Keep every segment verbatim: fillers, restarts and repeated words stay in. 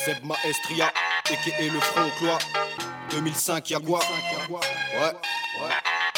Zeb Maestria, aka le front Clois. deux mille cinq, y'a quoi? Ouais, ouais.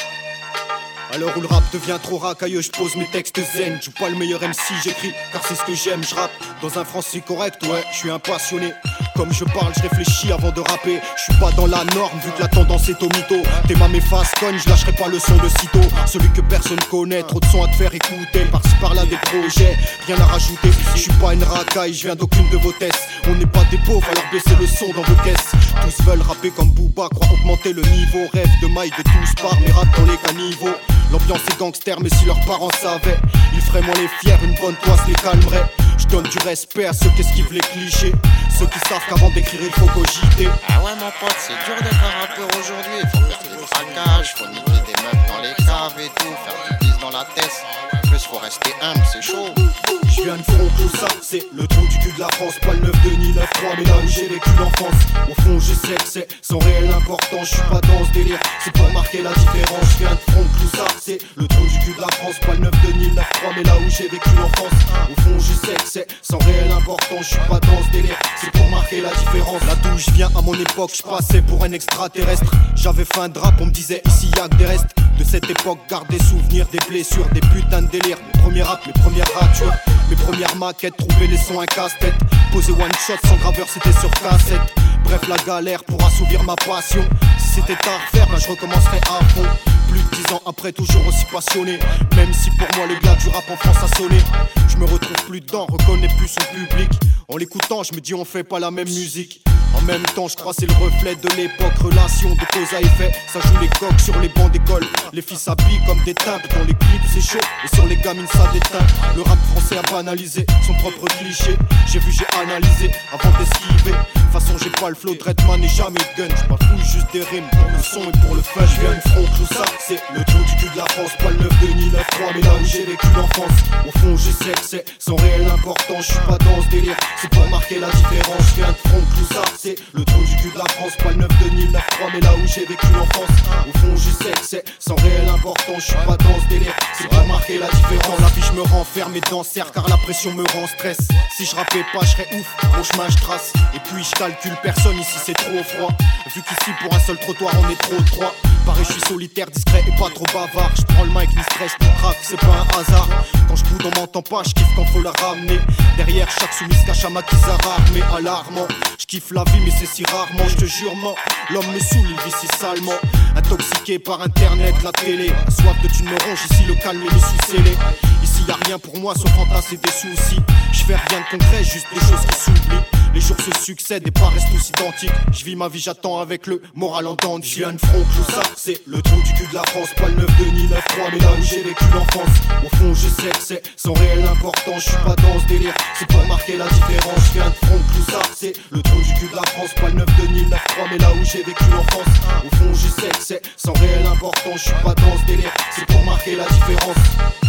À l'heure où le rap devient trop racailleux, je pose mes textes zen. Je joue pas le meilleur M C, j'écris, car c'est ce que j'aime. Je rappe dans un français correct, ouais, je suis un passionné. Comme je parle, je réfléchis avant de rapper. Je suis pas dans la norme, vu que la tendance est au mytho. T'es ma méface conne, je lâcherai pas le son de sitôt. Celui que personne connaît, trop de sons à te faire écouter. Par-ci par-là des projets, rien à rajouter. Je suis pas une racaille, je viens d'aucune de vos tests. On n'est pas des pauvres, alors baissez le son dans vos caisses. Tous veulent rapper comme Booba, croient augmenter le niveau. Rêve de maille de tous part, mais rap dans les caniveaux. L'ambiance est gangster, mais si leurs parents savaient, ils feraient moins les fiers, une bonne toise les calmerait. Je donne du respect à ceux qui esquivent les clichés, ceux qui savent qu'avant d'écrire il faut cogiter. Ah ouais mon pote, c'est dur d'être un rappeur aujourd'hui. Faut faire des braquages, faut niquer des meufs dans les caves et tout, faire du bis dans la tête. En plus faut rester humble, c'est chaud. Je viens de front, tout ça, c'est le trou du cul de la France. Pas le neuf deux ni neuf trois, mais là où j'ai vécu l'enfance. Au fond je sais que c'est sans réelle importance. Je suis pas dans ce délire, c'est pour marquer la différence. Je viens de front, tout ça, c'est le trou du cul de la France. Pas le neuf deux ni neuf trois, mais là où j'ai vécu l'enfance. Au fond je sais que c'est sans réelle importance. Je suis pas dans ce délire, c'est pour marquer la différence. Là d'où je viens à mon époque, je passais pour un extraterrestre. J'avais faim de rap, on me disait ici y'a que des restes. De cette époque, garde des souvenirs, des blessures, des putains de délires. Mes premiers rap, mes premières ratures, mes premières maquettes, trouver les sons un casse-tête. Poser one shot sans graveur, c'était sur cassette. Bref, la galère pour assouvir ma passion. Si c'était à refaire, ben je recommencerais à fond. Plus de dix ans après, toujours aussi passionné. Même si pour moi le gars du rap en France a sonné. Je me retrouve plus dedans, reconnais plus son public. En l'écoutant, je me dis on fait pas la même musique. En même temps, je crois c'est le reflet de l'époque. Relation de cause à effet, ça joue les coqs sur les bancs d'école. Les filles s'habillent comme des timbres, dans les clips c'est chaud. Et sur les gamines ça déteint. Le rap français a banalisé son propre cliché. J'ai vu, j'ai analysé avant d'esquiver. De toute façon j'ai pas le flow de Redman et jamais de gun. J'parle fou juste des rimes pour le son et pour le fun. Je viens de front, tout ça c'est le trou du cul de la France. Pas le neuf deux ni neuf trois, mais là où j'ai vécu l'enfance. Au fond je sais que c'est sans réelle importance. Je suis pas dans ce délire, c'est pour marquer la différence. Je viens de front, tout ça c'est le trou du cul de la France. Pas le neuf deux ni neuf trois, mais là où j'ai vécu l'enfance. Au fond je sais que c'est sans réelle importance. Je suis pas dans ce délire, c'est pour marquer la différence. La vie je me renferme et d'enserre car la pression me rend stress. Si je rappais pas je serais ouf, mon chemin je trace. Et puis je calcule personne, ici c'est trop froid. Vu qu'ici pour un seul trottoir on est trop trois. Pareil je suis solitaire, discret et pas trop bavard. Je prends le mic, ni stress, ni crack, c'est pas un hasard. Quand je boude on m'entend pas, je kiffe quand faut la ramener. Derrière chaque soumise cache un maquisard armé alarmant. Je kiffe la vie mais c'est si rarement, je te jure man. L'homme me saoule, il vit si salement. Intoxiqué par internet, la télé. Soif de thunes me ronge, ici le calme est le sous-scellé. Ici y'a rien pour moi sauf fantasmes et des soucis. Je fais rien de concret, juste des choses qui s'oublient. Les jours se succèdent et pas restent tous identiques. Je vis ma vie, j'attends avec le moral en dents. Je viens de front, tout ça, c'est le trou du cul de la France. Pas le neuf deux ni neuf trois, mais là où j'ai vécu l'enfance. Au fond, je sais que c'est sans réelle importance. Je suis pas dans ce délire, c'est pour marquer la différence. Je viens de front, tout ça, c'est le trou du cul de la France. Pas le neuf deux ni neuf trois, mais là où j'ai vécu l'enfance. Au fond, je sais que c'est sans réelle importance. Je suis pas dans ce délire, c'est pour marquer la différence.